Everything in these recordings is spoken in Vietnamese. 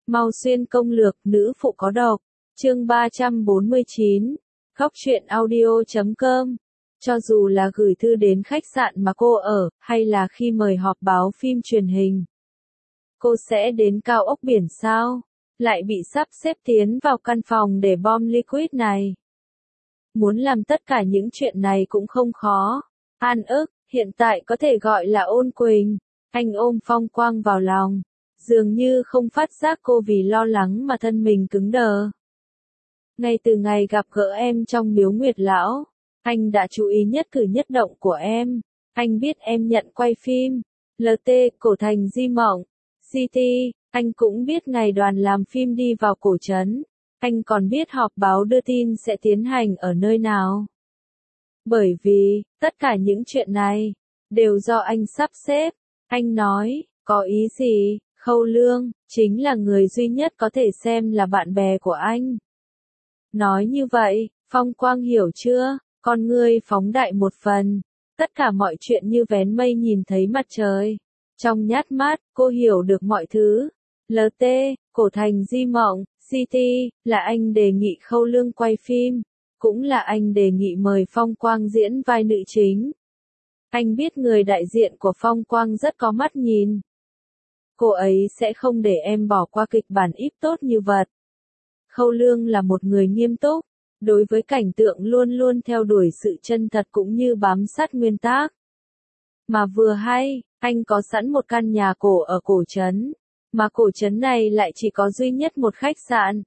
Mau xuyên công lược, nữ phụ có độc. Chương 349. Góc truyện audio.com. Cho dù là gửi thư đến khách sạn mà cô ở, hay là khi mời họp báo phim truyền hình, cô sẽ đến cao ốc biển sao? Lại bị sắp xếp tiến vào căn phòng để bom liquid này. Muốn làm tất cả những chuyện này cũng không khó. An ức, hiện tại có thể gọi là Ôn Quỳnh. Anh ôm Phong Quang vào lòng. Dường như không phát giác cô vì lo lắng mà thân mình cứng đờ. Ngay từ ngày gặp gỡ em trong miếu Nguyệt Lão, anh đã chú ý nhất cử nhất động của em. Anh biết em nhận quay phim, LT, Cổ Thành Di Mộng, CT, anh cũng biết ngày đoàn làm phim đi vào cổ trấn. Anh còn biết họp báo đưa tin sẽ tiến hành ở nơi nào. Bởi vì, tất cả những chuyện này, đều do anh sắp xếp. Anh nói, có ý gì? Khâu Lương, chính là người duy nhất có thể xem là bạn bè của anh. Nói như vậy, Phong Quang hiểu chưa? Con ngươi phóng đại một phần. Tất cả mọi chuyện như vén mây nhìn thấy mặt trời. Trong nhát mắt, cô hiểu được mọi thứ. LT, Cổ Thành Di Mộng, CT, là anh đề nghị Khâu Lương quay phim. Cũng là anh đề nghị mời Phong Quang diễn vai nữ chính. Anh biết người đại diện của Phong Quang rất có mắt nhìn. Cô ấy sẽ không để em bỏ qua kịch bản íp tốt như vật. Khâu Lương là một người nghiêm túc, đối với cảnh tượng luôn luôn theo đuổi sự chân thật cũng như bám sát nguyên tắc. Mà vừa hay, anh có sẵn một căn nhà cổ ở cổ trấn, mà cổ trấn này lại chỉ có duy nhất một khách sạn.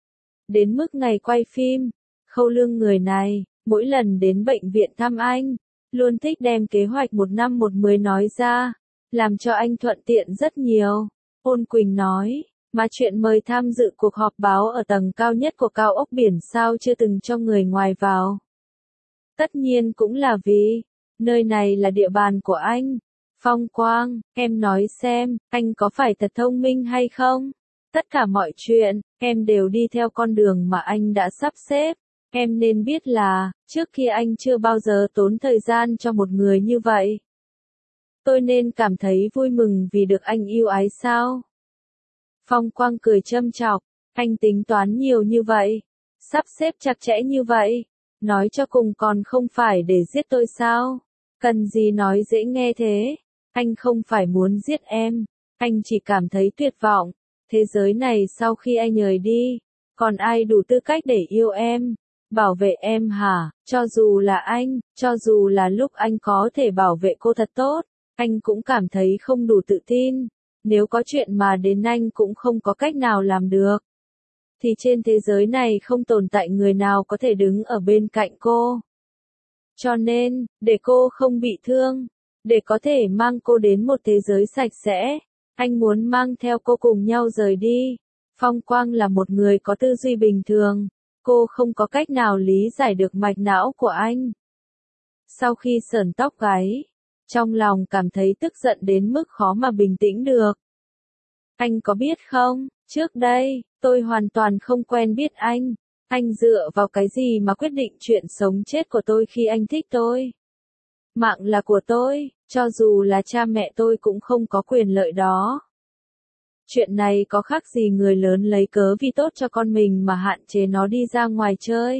Đến mức ngày quay phim, Khâu Lương người này, mỗi lần đến bệnh viện thăm anh, luôn thích đem kế hoạch 1 năm 1 10 nói ra, làm cho anh thuận tiện rất nhiều. Ôn Quỳnh nói, mà chuyện mời tham dự cuộc họp báo ở tầng cao nhất của cao ốc biển sao chưa từng cho người ngoài vào. Tất nhiên cũng là vì, nơi này là địa bàn của anh. Phong Quang, em nói xem, anh có phải thật thông minh hay không? Tất cả mọi chuyện, em đều đi theo con đường mà anh đã sắp xếp. Em nên biết là, trước kia anh chưa bao giờ tốn thời gian cho một người như vậy. Tôi nên cảm thấy vui mừng vì được anh yêu ái sao? Phong Quang cười châm chọc, anh tính toán nhiều như vậy, sắp xếp chặt chẽ như vậy, nói cho cùng còn không phải để giết tôi sao? Cần gì nói dễ nghe thế? Anh không phải muốn giết em, anh chỉ cảm thấy tuyệt vọng. Thế giới này sau khi anh rời đi, còn ai đủ tư cách để yêu em, bảo vệ em hả? Cho dù là anh, cho dù là lúc anh có thể bảo vệ cô thật tốt, anh cũng cảm thấy không đủ tự tin. Nếu có chuyện mà đến anh cũng không có cách nào làm được, thì trên thế giới này không tồn tại người nào có thể đứng ở bên cạnh cô. Cho nên, để cô không bị thương, để có thể mang cô đến một thế giới sạch sẽ, anh muốn mang theo cô cùng nhau rời đi. Phong Quang là một người có tư duy bình thường, cô không có cách nào lý giải được mạch não của anh. Sau khi sởn tóc gáy, trong lòng cảm thấy tức giận đến mức khó mà bình tĩnh được. Anh có biết không, trước đây, tôi hoàn toàn không quen biết anh. Anh dựa vào cái gì mà quyết định chuyện sống chết của tôi khi anh thích tôi? Mạng là của tôi, cho dù là cha mẹ tôi cũng không có quyền lợi đó. Chuyện này có khác gì người lớn lấy cớ vì tốt cho con mình mà hạn chế nó đi ra ngoài chơi?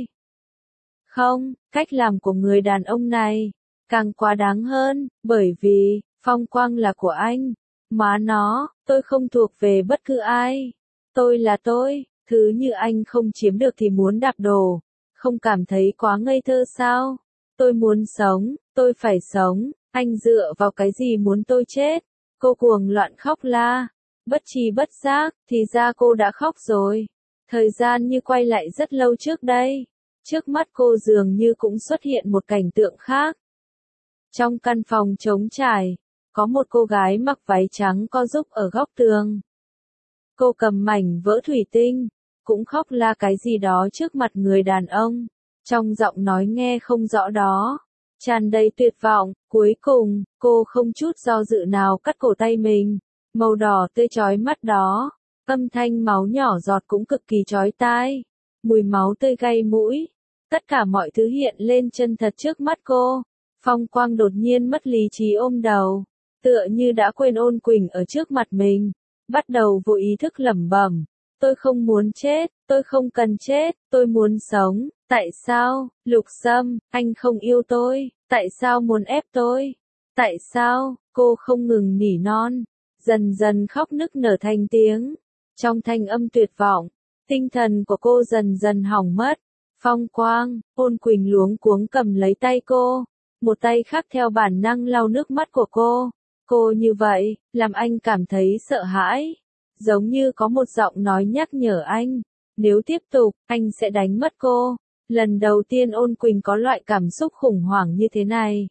Không, cách làm của người đàn ông này càng quá đáng hơn, bởi vì Phong Quang là của anh. Má nó, tôi không thuộc về bất cứ ai. Tôi là tôi, thứ như anh không chiếm được thì muốn đạp đổ. Không cảm thấy quá ngây thơ sao? Tôi muốn sống, tôi phải sống, anh dựa vào cái gì muốn tôi chết? Cô cuồng loạn khóc la. Bất tri bất giác, thì ra cô đã khóc rồi. Thời gian như quay lại rất lâu trước đây. Trước mắt cô dường như cũng xuất hiện một cảnh tượng khác. Trong căn phòng trống trải, có một cô gái mặc váy trắng co giúp ở góc tường. Cô cầm mảnh vỡ thủy tinh, cũng khóc la cái gì đó trước mặt người đàn ông. Trong giọng nói nghe không rõ đó, tràn đầy tuyệt vọng. Cuối cùng, cô không chút do dự nào cắt cổ tay mình. Màu đỏ tươi chói mắt đó, âm thanh máu nhỏ giọt cũng cực kỳ chói tai. Mùi máu tươi gây mũi. Tất cả mọi thứ hiện lên chân thật trước mắt cô. Phong Quang đột nhiên mất lý trí ôm đầu, tựa như đã quên Ôn Quỳnh ở trước mặt mình. bắt đầu vô ý thức lẩm bẩm. Tôi không muốn chết, tôi không cần chết, tôi muốn sống. Tại sao, Lục Sâm, anh không yêu tôi? Tại sao muốn ép tôi? Tại sao? Cô không ngừng nỉ non, dần dần khóc nức nở thành tiếng. Trong thanh âm tuyệt vọng, tinh thần của cô dần dần hỏng mất. Phong Quang, Ôn Quỳnh luống cuống cầm lấy tay cô, một tay khác theo bản năng lau nước mắt của cô. Cô như vậy, làm anh cảm thấy sợ hãi. Giống như có một giọng nói nhắc nhở anh, nếu tiếp tục, anh sẽ đánh mất cô. Lần đầu tiên Ôn Quỳnh có loại cảm xúc khủng hoảng như thế này.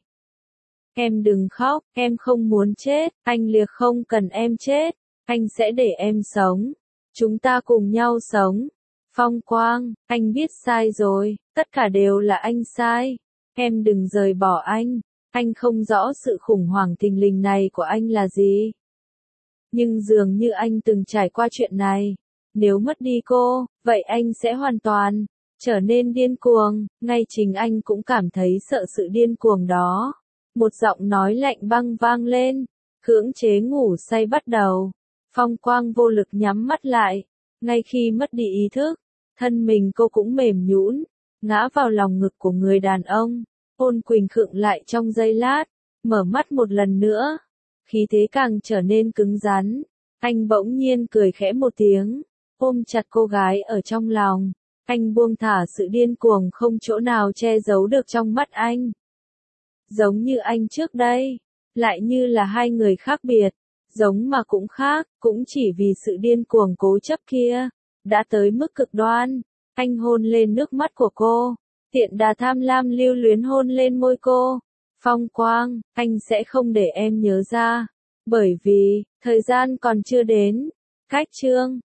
Em đừng khóc, em không muốn chết, anh liệt không cần em chết, anh sẽ để em sống. Chúng ta cùng nhau sống. Phong Quang, anh biết sai rồi, tất cả đều là anh sai. Em đừng rời bỏ anh không rõ sự khủng hoảng thình lình này của anh là gì. Nhưng dường như anh từng trải qua chuyện này. Nếu mất đi cô, vậy anh sẽ hoàn toàn trở nên điên cuồng, ngay chính anh cũng cảm thấy sợ sự điên cuồng đó. Một giọng nói lạnh băng vang lên, cưỡng chế ngủ say bắt đầu. Phong Quang vô lực nhắm mắt lại, ngay khi mất đi ý thức, thân mình cô cũng mềm nhũn, ngã vào lòng ngực của người đàn ông. Ôn Quỳnh khựng lại trong giây lát, mở mắt một lần nữa, khí thế càng trở nên cứng rắn. Anh bỗng nhiên cười khẽ một tiếng, ôm chặt cô gái ở trong lòng. Anh buông thả sự điên cuồng không chỗ nào che giấu được trong mắt anh. Giống như anh trước đây, lại như là hai người khác biệt, giống mà cũng khác, cũng chỉ vì sự điên cuồng cố chấp kia, đã tới mức cực đoan. Anh hôn lên nước mắt của cô, tiện đà tham lam lưu luyến hôn lên môi cô. Phong Quang, anh sẽ không để em nhớ ra, bởi vì, thời gian còn chưa đến. Cách chương